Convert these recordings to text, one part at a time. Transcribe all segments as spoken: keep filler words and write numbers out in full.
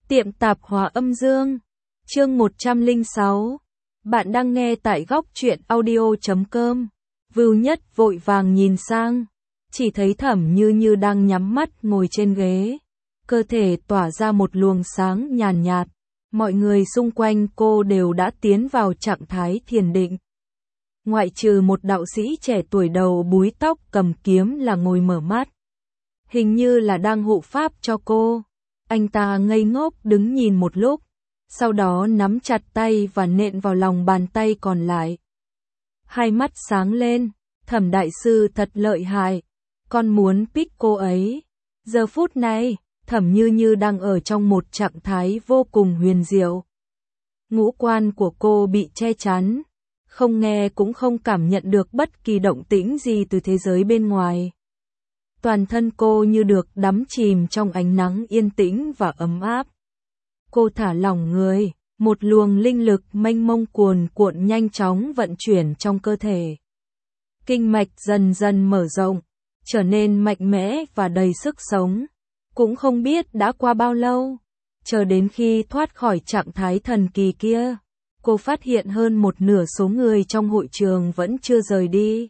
Tiệm tạp hóa âm dương. Chương một trăm lẻ sáu. Bạn đang nghe tại góc truyện audio chấm com. Vưu Nhất vội vàng nhìn sang, chỉ thấy Thẩm Như Như đang nhắm mắt ngồi trên ghế, cơ thể tỏa ra một luồng sáng nhàn nhạt, mọi người xung quanh cô đều đã tiến vào trạng thái thiền định. Ngoại trừ một đạo sĩ trẻ tuổi đầu búi tóc cầm kiếm là ngồi mở mắt, hình như là đang hộ pháp cho cô. Anh ta ngây ngốc đứng nhìn một lúc, sau đó nắm chặt tay và nện vào lòng bàn tay còn lại. Hai mắt sáng lên, Thẩm đại sư thật lợi hại, con muốn pick cô ấy. Giờ phút này, Thẩm Như Như đang ở trong một trạng thái vô cùng huyền diệu. Ngũ quan của cô bị che chắn, không nghe cũng không cảm nhận được bất kỳ động tĩnh gì từ thế giới bên ngoài. Toàn thân cô như được đắm chìm trong ánh nắng yên tĩnh và ấm áp. Cô thả lỏng người, một luồng linh lực mênh mông cuồn cuộn nhanh chóng vận chuyển trong cơ thể. Kinh mạch dần dần mở rộng, trở nên mạnh mẽ và đầy sức sống. Cũng không biết đã qua bao lâu, chờ đến khi thoát khỏi trạng thái thần kỳ kia, cô phát hiện hơn một nửa số người trong hội trường vẫn chưa rời đi.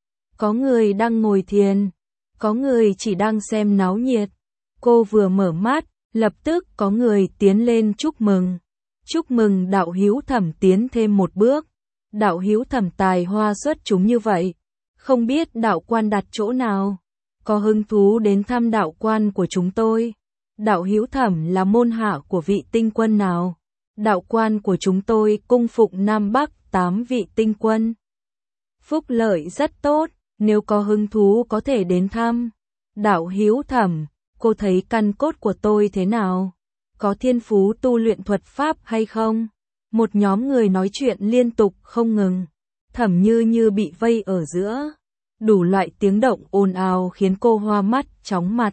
Có người đang ngồi thiền, có người chỉ đang xem náo nhiệt. Cô vừa mở mắt, lập tức có người tiến lên chúc mừng. Chúc mừng đạo hữu Thẩm tiến thêm một bước. Đạo hữu Thẩm tài hoa xuất chúng như vậy, không biết đạo quan đặt chỗ nào, có hứng thú đến thăm đạo quan của chúng tôi. Đạo hữu Thẩm là môn hạ của vị tinh quân nào? Đạo quan của chúng tôi cung phụng Nam Bắc tám vị tinh quân. Phúc lợi rất tốt, nếu có hứng thú có thể đến thăm. Đạo hữu Thẩm, cô thấy căn cốt của tôi thế nào? Có thiên phú tu luyện thuật pháp hay không? Một nhóm người nói chuyện liên tục không ngừng. Thẩm Như Như bị vây ở giữa. Đủ loại tiếng động ồn ào khiến cô hoa mắt, chóng mặt.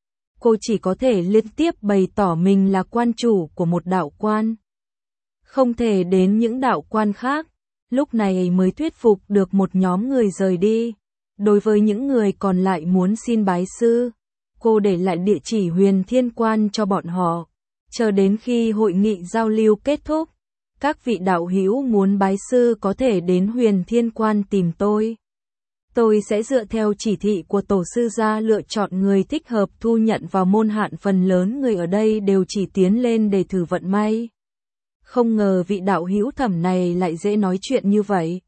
Cô chỉ có thể liên tiếp bày tỏ mình là quan chủ của một đạo quan, không thể đến những đạo quan khác. Lúc này mới thuyết phục được một nhóm người rời đi. Đối với những người còn lại muốn xin bái sư, cô để lại địa chỉ Huyền Thiên Quan cho bọn họ. Chờ đến khi hội nghị giao lưu kết thúc, các vị đạo hữu muốn bái sư có thể đến Huyền Thiên Quan tìm tôi. Tôi sẽ dựa theo chỉ thị của tổ sư gia lựa chọn người thích hợp thu nhận vào môn hạ. Phần lớn người ở đây đều chỉ tiến lên để thử vận may. Không ngờ vị đạo hữu Thẩm này lại dễ nói chuyện như vậy.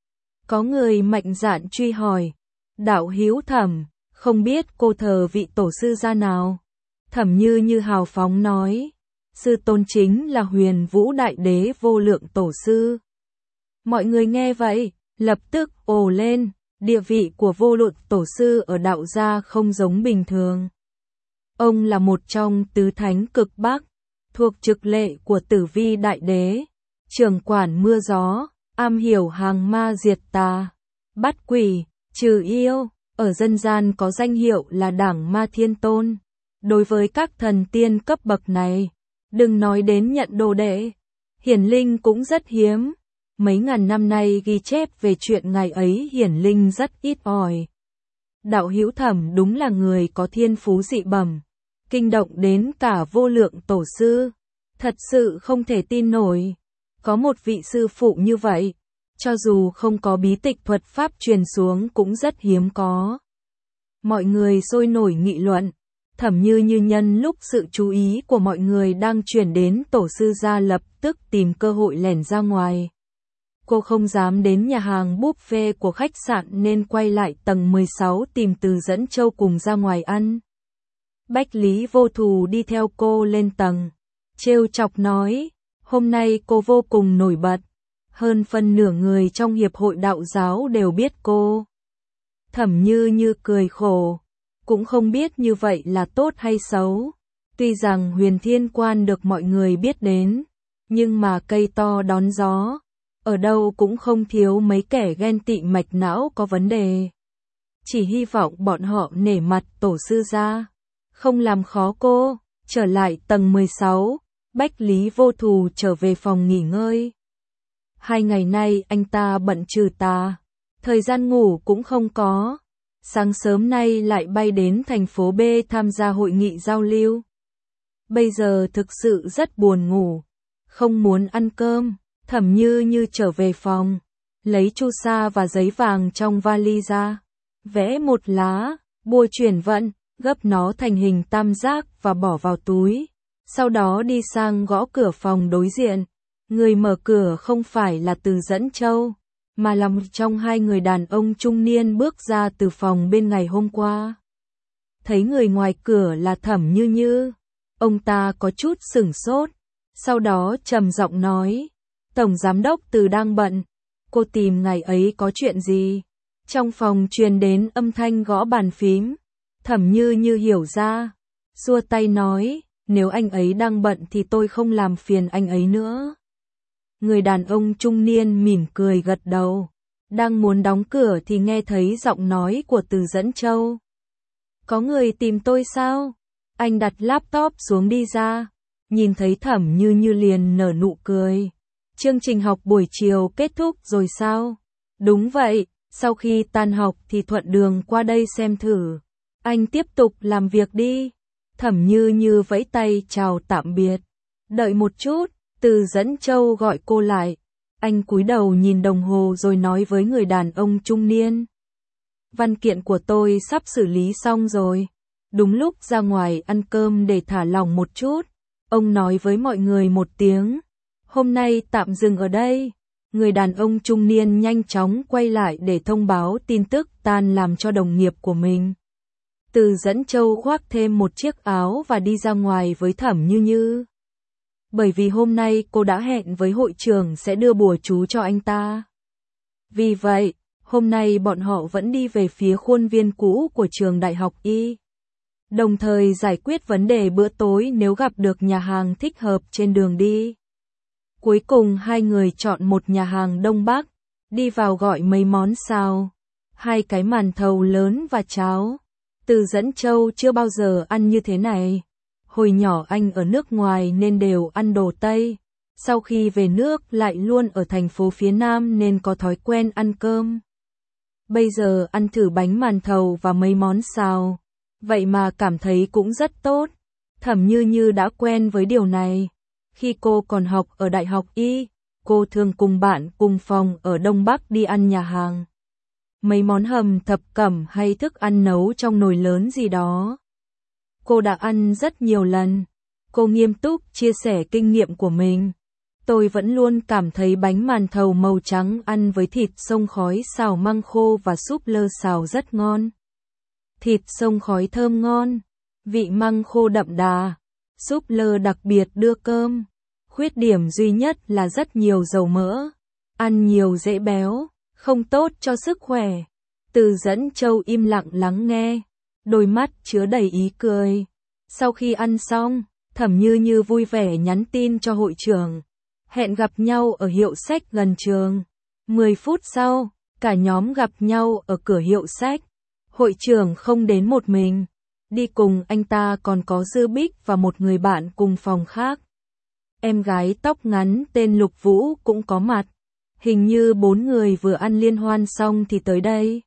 Có người mạnh dạn truy hỏi, đạo hữu Thẩm, không biết cô thờ vị tổ sư gia nào? Thẩm Như Như hào phóng nói, sư tôn chính là Huyền Vũ Đại Đế Vô Lượng Tổ sư. Mọi người nghe vậy, lập tức ồ lên. Địa vị của Vô Lượng Tổ sư ở đạo gia không giống bình thường. Ông là một trong tứ thánh cực Bắc, thuộc trực lệ của Tử Vi Đại Đế, trưởng quản mưa gió, am hiểu hàng ma diệt tà, bắt quỷ, trừ yêu, ở dân gian có danh hiệu là Đảng Ma Thiên Tôn. Đối với các thần tiên cấp bậc này, đừng nói đến nhận đồ đệ, hiển linh cũng rất hiếm. Mấy ngàn năm nay ghi chép về chuyện ngày ấy hiển linh rất ít ỏi. Đạo hữu Thẩm đúng là người có thiên phú dị bẩm, kinh động đến cả Vô Lượng Tổ sư. Thật sự không thể tin nổi, có một vị sư phụ như vậy, cho dù không có bí tịch thuật pháp truyền xuống cũng rất hiếm có. Mọi người sôi nổi nghị luận. Thẩm Như Như nhân lúc sự chú ý của mọi người đang chuyển đến tổ sư gia lập tức tìm cơ hội lẻn ra ngoài. Cô không dám đến nhà hàng buffet của khách sạn nên quay lại tầng mười sáu tìm Từ Dẫn Châu cùng ra ngoài ăn. Bách Lý Vô Thù đi theo cô lên tầng, trêu chọc nói, hôm nay cô vô cùng nổi bật, hơn phân nửa người trong hiệp hội đạo giáo đều biết cô. Thẩm Như Như cười khổ, cũng không biết như vậy là tốt hay xấu. Tuy rằng Huyền Thiên Quan được mọi người biết đến, nhưng mà cây to đón gió, ở đâu cũng không thiếu mấy kẻ ghen tị mạch não có vấn đề. Chỉ hy vọng bọn họ nể mặt tổ sư gia, không làm khó cô. Trở lại tầng mười sáu, Bách Lý Vô Thù trở về phòng nghỉ ngơi. Hai ngày nay anh ta bận trừ tà, thời gian ngủ cũng không có. Sáng sớm nay lại bay đến thành phố B tham gia hội nghị giao lưu. bây giờ thực sự rất buồn ngủ, không muốn ăn cơm. Thẩm Như Như trở về phòng, lấy chu sa và giấy vàng trong vali ra, vẽ một lá, bùa chuyển vận, gấp nó thành hình tam giác và bỏ vào túi. Sau đó đi sang gõ cửa phòng đối diện. Người mở cửa không phải là Từ Dẫn Châu, mà là một trong hai người đàn ông trung niên bước ra từ phòng bên ngày hôm qua. Thấy người ngoài cửa là Thẩm Như Như, ông ta có chút sửng sốt, sau đó trầm giọng nói, Tổng Giám đốc Từ đang bận, cô tìm ngày ấy có chuyện gì? Trong phòng truyền đến âm thanh gõ bàn phím, Thẩm Như Như hiểu ra, xua tay nói, nếu anh ấy đang bận thì tôi không làm phiền anh ấy nữa. Người đàn ông trung niên mỉm cười gật đầu, đang muốn đóng cửa thì nghe thấy giọng nói của Từ Dẫn Châu. Có người tìm tôi sao? Anh đặt laptop xuống đi ra, nhìn thấy Thẩm Như Như liền nở nụ cười. Chương trình học buổi chiều kết thúc rồi sao? Đúng vậy, sau khi tan học thì thuận đường qua đây xem thử. Anh tiếp tục làm việc đi. Thẩm Như Như vẫy tay chào tạm biệt. Đợi một chút, Từ Dẫn Châu gọi cô lại. Anh cúi đầu nhìn đồng hồ rồi nói với người đàn ông trung niên. Văn kiện của tôi sắp xử lý xong rồi. Đúng lúc ra ngoài ăn cơm để thả lỏng một chút. Ông nói với mọi người một tiếng. Hôm nay tạm dừng ở đây. Người đàn ông trung niên nhanh chóng quay lại để thông báo tin tức tan làm cho đồng nghiệp của mình. Từ Dẫn Châu khoác thêm một chiếc áo và đi ra ngoài với Thẩm Như Như. Bởi vì hôm nay cô đã hẹn với hội trưởng sẽ đưa bùa chú cho anh ta. Vì vậy, hôm nay bọn họ vẫn đi về phía khuôn viên cũ của trường đại học Y. Đồng thời giải quyết vấn đề bữa tối nếu gặp được nhà hàng thích hợp trên đường đi. Cuối cùng hai người chọn một nhà hàng Đông Bắc, đi vào gọi mấy món xào, hai cái màn thầu lớn và cháo. Từ Dẫn Châu chưa bao giờ ăn như thế này. Hồi nhỏ anh ở nước ngoài nên đều ăn đồ Tây. Sau khi về nước lại luôn ở thành phố phía Nam nên có thói quen ăn cơm. Bây giờ ăn thử bánh màn thầu và mấy món xào. Vậy mà cảm thấy cũng rất tốt. Thẩm Như Như đã quen với điều này. Khi cô còn học ở Đại học Y, cô thường cùng bạn cùng phòng ở Đông Bắc đi ăn nhà hàng. Mấy món hầm thập cẩm hay thức ăn nấu trong nồi lớn gì đó. Cô đã ăn rất nhiều lần. Cô nghiêm túc chia sẻ kinh nghiệm của mình. Tôi vẫn luôn cảm thấy bánh màn thầu màu trắng ăn với thịt xông khói xào măng khô và súp lơ xào rất ngon. Thịt xông khói thơm ngon, vị măng khô đậm đà, súp lơ đặc biệt đưa cơm. Khuyết điểm duy nhất là rất nhiều dầu mỡ, ăn nhiều dễ béo, không tốt cho sức khỏe. Từ Dẫn Châu im lặng lắng nghe, đôi mắt chứa đầy ý cười. Sau khi ăn xong, Thẩm Như Như vui vẻ nhắn tin cho hội trưởng. Hẹn gặp nhau ở hiệu sách gần trường. mười phút sau, cả nhóm gặp nhau ở cửa hiệu sách. Hội trưởng không đến một mình. Đi cùng anh ta còn có Dư Bích và một người bạn cùng phòng khác. Em gái tóc ngắn tên Lục Vũ cũng có mặt. Hình như bốn người vừa ăn liên hoan xong thì tới đây.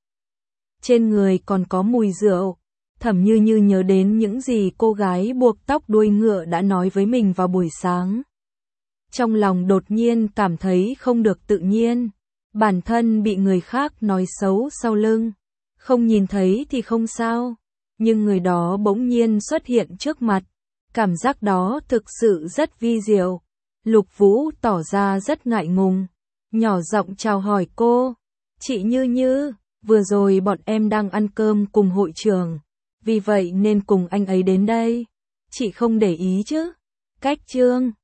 Trên người còn có mùi rượu. Thẩm Như Như nhớ đến những gì cô gái buộc tóc đuôi ngựa đã nói với mình vào buổi sáng. Trong lòng đột nhiên cảm thấy không được tự nhiên. Bản thân bị người khác nói xấu sau lưng. Không nhìn thấy thì không sao. Nhưng người đó bỗng nhiên xuất hiện trước mặt. Cảm giác đó thực sự rất vi diệu. Lục Vũ tỏ ra rất ngại ngùng. Nhỏ giọng chào hỏi cô. Chị Như Như, vừa rồi bọn em đang ăn cơm cùng hội trưởng. Vì vậy nên cùng anh ấy đến đây. Chị không để ý chứ? Cách chương